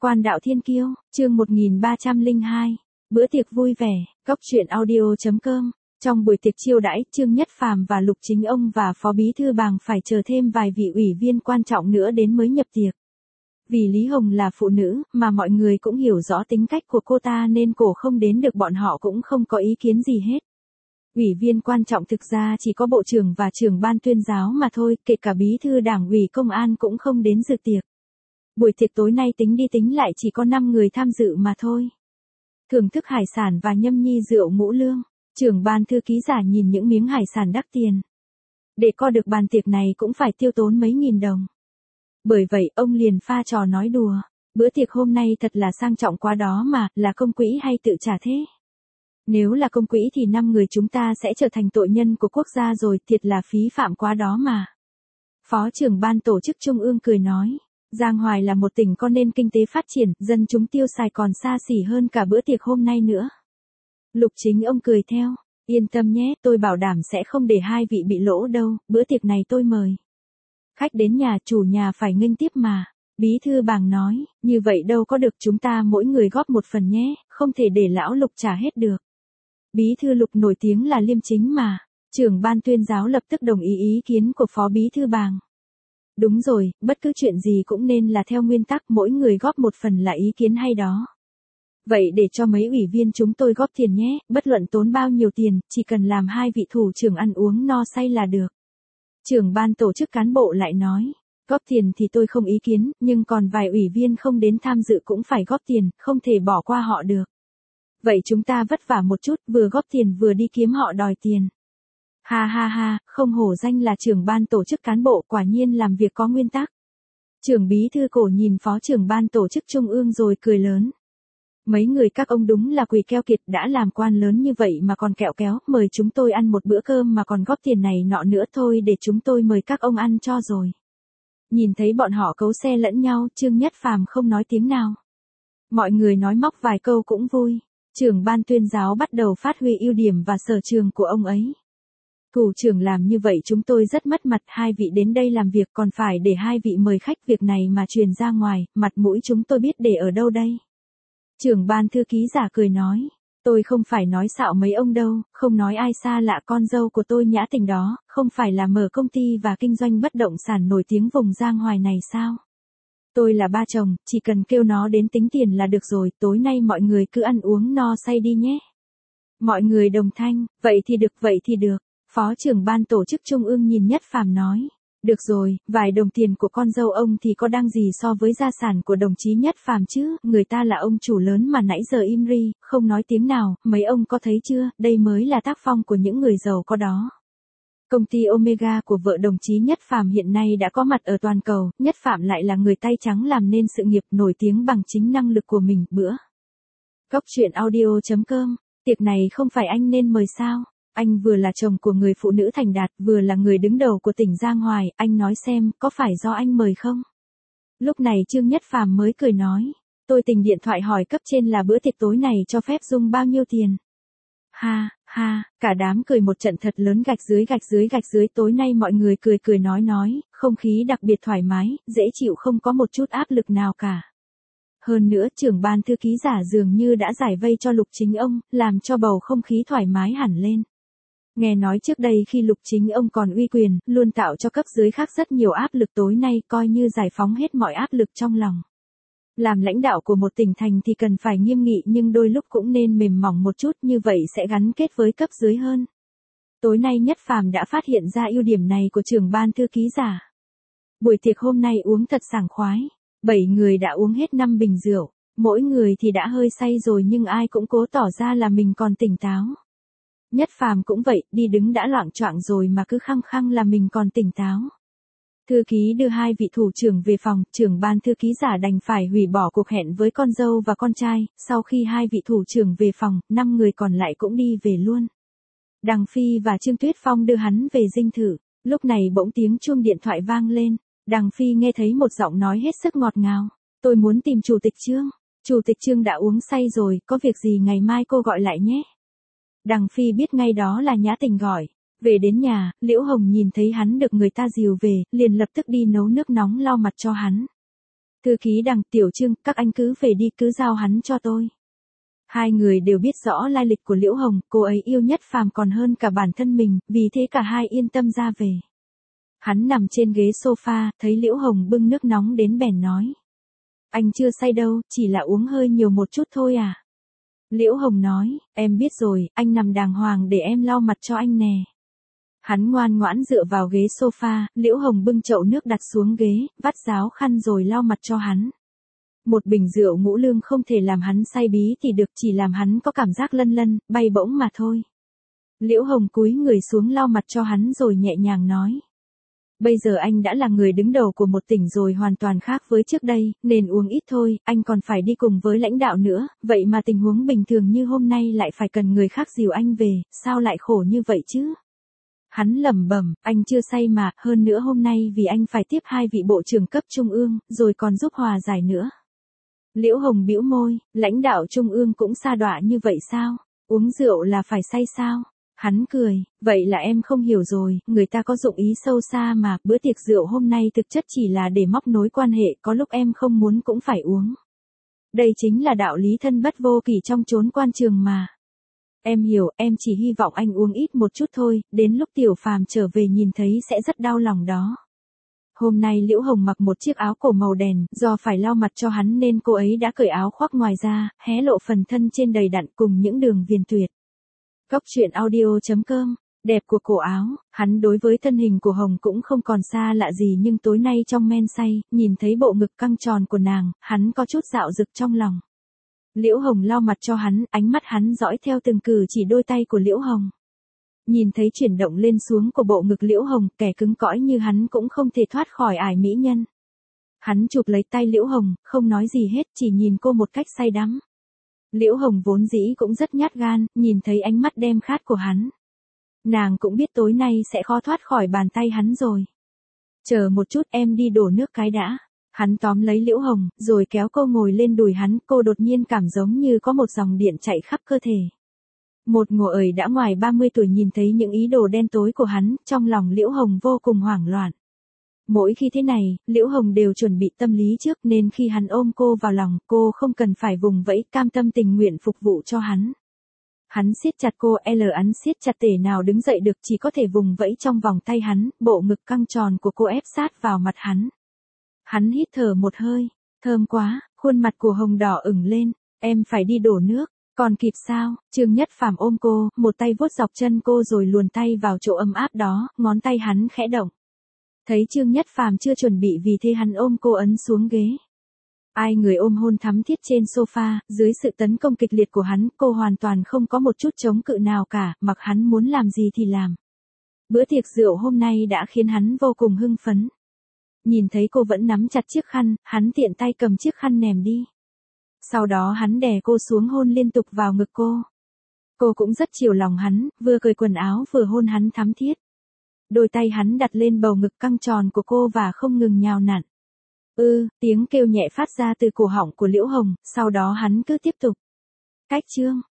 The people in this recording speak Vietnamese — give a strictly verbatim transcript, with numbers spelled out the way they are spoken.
Quan đạo thiên kiêu, chương một nghìn ba trăm lẻ hai. Bữa tiệc vui vẻ, góc truyện audio chấm com. Trong buổi tiệc chiêu đãi, Trương Nhất Phàm và Lục Chính Ông và Phó Bí thư Bàng phải chờ thêm vài vị ủy viên quan trọng nữa đến mới nhập tiệc. Vì Lý Hồng là phụ nữ, mà mọi người cũng hiểu rõ tính cách của cô ta nên cổ không đến được, bọn họ cũng không có ý kiến gì hết. Ủy viên quan trọng thực ra chỉ có bộ trưởng và trưởng ban tuyên giáo mà thôi, kể cả bí thư đảng ủy công an cũng không đến dự tiệc. Buổi tiệc tối nay tính đi tính lại chỉ có năm người tham dự mà thôi. Thưởng thức hải sản và nhâm nhi rượu ngũ lương, trưởng ban thư ký giả nhìn những miếng hải sản đắt tiền. Để co được bàn tiệc này cũng phải tiêu tốn mấy nghìn đồng. Bởi vậy ông liền pha trò nói đùa, bữa tiệc hôm nay thật là sang trọng quá đó mà, là công quỹ hay tự trả thế? Nếu là công quỹ thì năm người chúng ta sẽ trở thành tội nhân của quốc gia rồi, thiệt là phí phạm quá đó mà. Phó trưởng ban tổ chức trung ương cười nói, Giang Hoài là một tỉnh có nền kinh tế phát triển, dân chúng tiêu xài còn xa xỉ hơn cả bữa tiệc hôm nay nữa. Lục Chính Ông cười theo, yên tâm nhé, tôi bảo đảm sẽ không để hai vị bị lỗ đâu, bữa tiệc này tôi mời. Khách đến nhà, chủ nhà phải nghênh tiếp mà. Bí thư Bàng nói, như vậy đâu có được, chúng ta mỗi người góp một phần nhé, không thể để lão Lục trả hết được. Bí thư Lục nổi tiếng là liêm chính mà. Trưởng ban tuyên giáo lập tức đồng ý ý kiến của Phó Bí thư Bàng. Đúng rồi, bất cứ chuyện gì cũng nên là theo nguyên tắc mỗi người góp một phần là ý kiến hay đó. Vậy để cho mấy ủy viên chúng tôi góp tiền nhé, bất luận tốn bao nhiêu tiền, chỉ cần làm hai vị thủ trưởng ăn uống no say là được. Trưởng ban tổ chức cán bộ lại nói, góp tiền thì tôi không ý kiến, nhưng còn vài ủy viên không đến tham dự cũng phải góp tiền, không thể bỏ qua họ được. Vậy chúng ta vất vả một chút, vừa góp tiền vừa đi kiếm họ đòi tiền. Ha ha ha, không hổ danh là trưởng ban tổ chức cán bộ, quả nhiên làm việc có nguyên tắc. Trưởng bí thư Cổ nhìn phó trưởng ban tổ chức trung ương rồi cười lớn. Mấy người các ông đúng là quỳ keo kiệt, đã làm quan lớn như vậy mà còn kẹo kéo, mời chúng tôi ăn một bữa cơm mà còn góp tiền này nọ nữa, thôi để chúng tôi mời các ông ăn cho rồi. Nhìn thấy bọn họ cấu xe lẫn nhau, Trương Nhất Phàm không nói tiếng nào. Mọi người nói móc vài câu cũng vui. Trưởng ban tuyên giáo bắt đầu phát huy ưu điểm và sở trường của ông ấy. Thủ trưởng làm như vậy chúng tôi rất mất mặt, hai vị đến đây làm việc còn phải để hai vị mời khách, việc này mà truyền ra ngoài, mặt mũi chúng tôi biết để ở đâu đây. Trưởng ban thư ký giả cười nói, tôi không phải nói xạo mấy ông đâu, không nói ai xa lạ, con dâu của tôi Nhã Tình đó, không phải là mở công ty và kinh doanh bất động sản nổi tiếng vùng Giang Hoài này sao? Tôi là ba chồng, chỉ cần kêu nó đến tính tiền là được rồi, tối nay mọi người cứ ăn uống no say đi nhé. Mọi người đồng thanh, vậy thì được, vậy thì được. Phó trưởng ban tổ chức trung ương nhìn Nhất Phàm nói, được rồi, vài đồng tiền của con dâu ông thì có đang gì so với gia sản của đồng chí Nhất Phàm chứ, người ta là ông chủ lớn mà nãy giờ im ri, không nói tiếng nào, mấy ông có thấy chưa, đây mới là tác phong của những người giàu có đó. Công ty Omega của vợ đồng chí Nhất Phàm hiện nay đã có mặt ở toàn cầu, Nhất Phàm lại là người tay trắng làm nên sự nghiệp, nổi tiếng bằng chính năng lực của mình. Bữa góc truyện audio chấm com, tiệc này không phải anh nên mời sao? Anh vừa là chồng của người phụ nữ thành đạt, vừa là người đứng đầu của tỉnh Giang Hoài, anh nói xem, có phải do anh mời không? Lúc này Trương Nhất Phàm mới cười nói, tôi tình điện thoại hỏi cấp trên là bữa tiệc tối này cho phép dung bao nhiêu tiền. Ha, ha, cả đám cười một trận thật lớn, gạch dưới gạch dưới gạch dưới, tối nay mọi người cười cười nói nói, không khí đặc biệt thoải mái, dễ chịu, không có một chút áp lực nào cả. Hơn nữa trưởng ban thư ký giả dường như đã giải vây cho Lục Chính Ông, làm cho bầu không khí thoải mái hẳn lên. Nghe nói trước đây khi Lục Chính Ông còn uy quyền, luôn tạo cho cấp dưới khác rất nhiều áp lực, tối nay coi như giải phóng hết mọi áp lực trong lòng. Làm lãnh đạo của một tỉnh thành thì cần phải nghiêm nghị nhưng đôi lúc cũng nên mềm mỏng một chút, như vậy sẽ gắn kết với cấp dưới hơn. Tối nay Nhất Phàm đã phát hiện ra ưu điểm này của trưởng ban thư ký giả. Buổi tiệc hôm nay uống thật sảng khoái. Bảy người đã uống hết năm bình rượu, mỗi người thì đã hơi say rồi nhưng ai cũng cố tỏ ra là mình còn tỉnh táo. Nhất Phàm cũng vậy, đi đứng đã loạng choạng rồi mà cứ khăng khăng là mình còn tỉnh táo. Thư ký đưa hai vị thủ trưởng về phòng, trưởng ban thư ký giả đành phải hủy bỏ cuộc hẹn với con dâu và con trai, sau khi hai vị thủ trưởng về phòng, năm người còn lại cũng đi về luôn. Đằng Phi và Trương Tuyết Phong đưa hắn về dinh thự, lúc này bỗng tiếng chuông điện thoại vang lên, Đằng Phi nghe thấy một giọng nói hết sức ngọt ngào, tôi muốn tìm chủ tịch Trương, chủ tịch Trương đã uống say rồi, có việc gì ngày mai cô gọi lại nhé. Đằng Phi biết ngay đó là Nhã Tình gọi. Về đến nhà, Liễu Hồng nhìn thấy hắn được người ta dìu về, liền lập tức đi nấu nước nóng lau mặt cho hắn. Thư ký Đằng, Tiểu Trương, các anh cứ về đi, cứ giao hắn cho tôi. Hai người đều biết rõ lai lịch của Liễu Hồng, cô ấy yêu Nhất Phàm còn hơn cả bản thân mình, vì thế cả hai yên tâm ra về. Hắn nằm trên ghế sofa, thấy Liễu Hồng bưng nước nóng đến bèn nói. Anh chưa say đâu, chỉ là uống hơi nhiều một chút thôi à. Liễu Hồng nói, em biết rồi, anh nằm đàng hoàng để em lau mặt cho anh nè. Hắn ngoan ngoãn dựa vào ghế sofa, Liễu Hồng bưng chậu nước đặt xuống ghế, vắt ráo khăn rồi lau mặt cho hắn. Một bình rượu ngũ lương không thể làm hắn say bí thì được, chỉ làm hắn có cảm giác lân lân, bay bổng mà thôi. Liễu Hồng cúi người xuống lau mặt cho hắn rồi nhẹ nhàng nói. Bây giờ anh đã là người đứng đầu của một tỉnh rồi, hoàn toàn khác với trước đây, nên uống ít thôi, anh còn phải đi cùng với lãnh đạo nữa, vậy mà tình huống bình thường như hôm nay lại phải cần người khác dìu anh về, sao lại khổ như vậy chứ? Hắn lẩm bẩm, anh chưa say mà, hơn nữa hôm nay vì anh phải tiếp hai vị bộ trưởng cấp trung ương, rồi còn giúp hòa giải nữa. Liễu Hồng bĩu môi, lãnh đạo trung ương cũng sa đọa như vậy sao? Uống rượu là phải say sao? Hắn cười, vậy là em không hiểu rồi, người ta có dụng ý sâu xa mà, bữa tiệc rượu hôm nay thực chất chỉ là để móc nối quan hệ, có lúc em không muốn cũng phải uống. Đây chính là đạo lý thân bất vô kỷ trong chốn quan trường mà. Em hiểu, em chỉ hy vọng anh uống ít một chút thôi, đến lúc Tiểu Phàm trở về nhìn thấy sẽ rất đau lòng đó. Hôm nay Liễu Hồng mặc một chiếc áo cổ màu đen, do phải lau mặt cho hắn nên cô ấy đã cởi áo khoác ngoài ra, hé lộ phần thân trên đầy đặn cùng những đường viền tuyệt. Cóc truyện audio chấm com, đẹp của cổ áo, hắn đối với thân hình của Hồng cũng không còn xa lạ gì, nhưng tối nay trong men say, nhìn thấy bộ ngực căng tròn của nàng, hắn có chút dạo dực trong lòng. Liễu Hồng lau mặt cho hắn, ánh mắt hắn dõi theo từng cử chỉ đôi tay của Liễu Hồng. Nhìn thấy chuyển động lên xuống của bộ ngực Liễu Hồng, kẻ cứng cõi như hắn cũng không thể thoát khỏi ải mỹ nhân. Hắn chụp lấy tay Liễu Hồng, không nói gì hết, chỉ nhìn cô một cách say đắm. Liễu Hồng vốn dĩ cũng rất nhát gan, nhìn thấy ánh mắt đem khát của hắn. Nàng cũng biết tối nay sẽ khó thoát khỏi bàn tay hắn rồi. Chờ một chút, em đi đổ nước cái đã. Hắn tóm lấy Liễu Hồng, rồi kéo cô ngồi lên đùi hắn, cô đột nhiên cảm giống như có một dòng điện chạy khắp cơ thể. Một ngộ ởi đã ngoài ba mươi tuổi nhìn thấy những ý đồ đen tối của hắn, trong lòng Liễu Hồng vô cùng hoảng loạn. Mỗi khi thế này, Liễu Hồng đều chuẩn bị tâm lý trước nên khi hắn ôm cô vào lòng, cô không cần phải vùng vẫy, cam tâm tình nguyện phục vụ cho hắn. Hắn siết chặt cô, L hắn siết chặt tể nào đứng dậy được, chỉ có thể vùng vẫy trong vòng tay hắn, bộ ngực căng tròn của cô ép sát vào mặt hắn. Hắn hít thở một hơi, thơm quá, khuôn mặt của Hồng đỏ ửng lên, em phải đi đổ nước, còn kịp sao? Trương Nhất Phàm ôm cô, một tay vuốt dọc chân cô rồi luồn tay vào chỗ ấm áp đó, ngón tay hắn khẽ động. Thấy Trương Nhất Phàm chưa chuẩn bị vì thế hắn ôm cô ấn xuống ghế. Ai người ôm hôn thắm thiết trên sofa, dưới sự tấn công kịch liệt của hắn, cô hoàn toàn không có một chút chống cự nào cả, mặc hắn muốn làm gì thì làm. Bữa tiệc rượu hôm nay đã khiến hắn vô cùng hưng phấn. Nhìn thấy cô vẫn nắm chặt chiếc khăn, hắn tiện tay cầm chiếc khăn ném đi. Sau đó hắn đè cô xuống hôn liên tục vào ngực cô. Cô cũng rất chiều lòng hắn, vừa cởi quần áo vừa hôn hắn thắm thiết. Đôi tay hắn đặt lên bầu ngực căng tròn của cô và không ngừng nhào nặn. Ư, tiếng kêu nhẹ phát ra từ cổ họng của Liễu Hồng, sau đó hắn cứ tiếp tục. Cách chương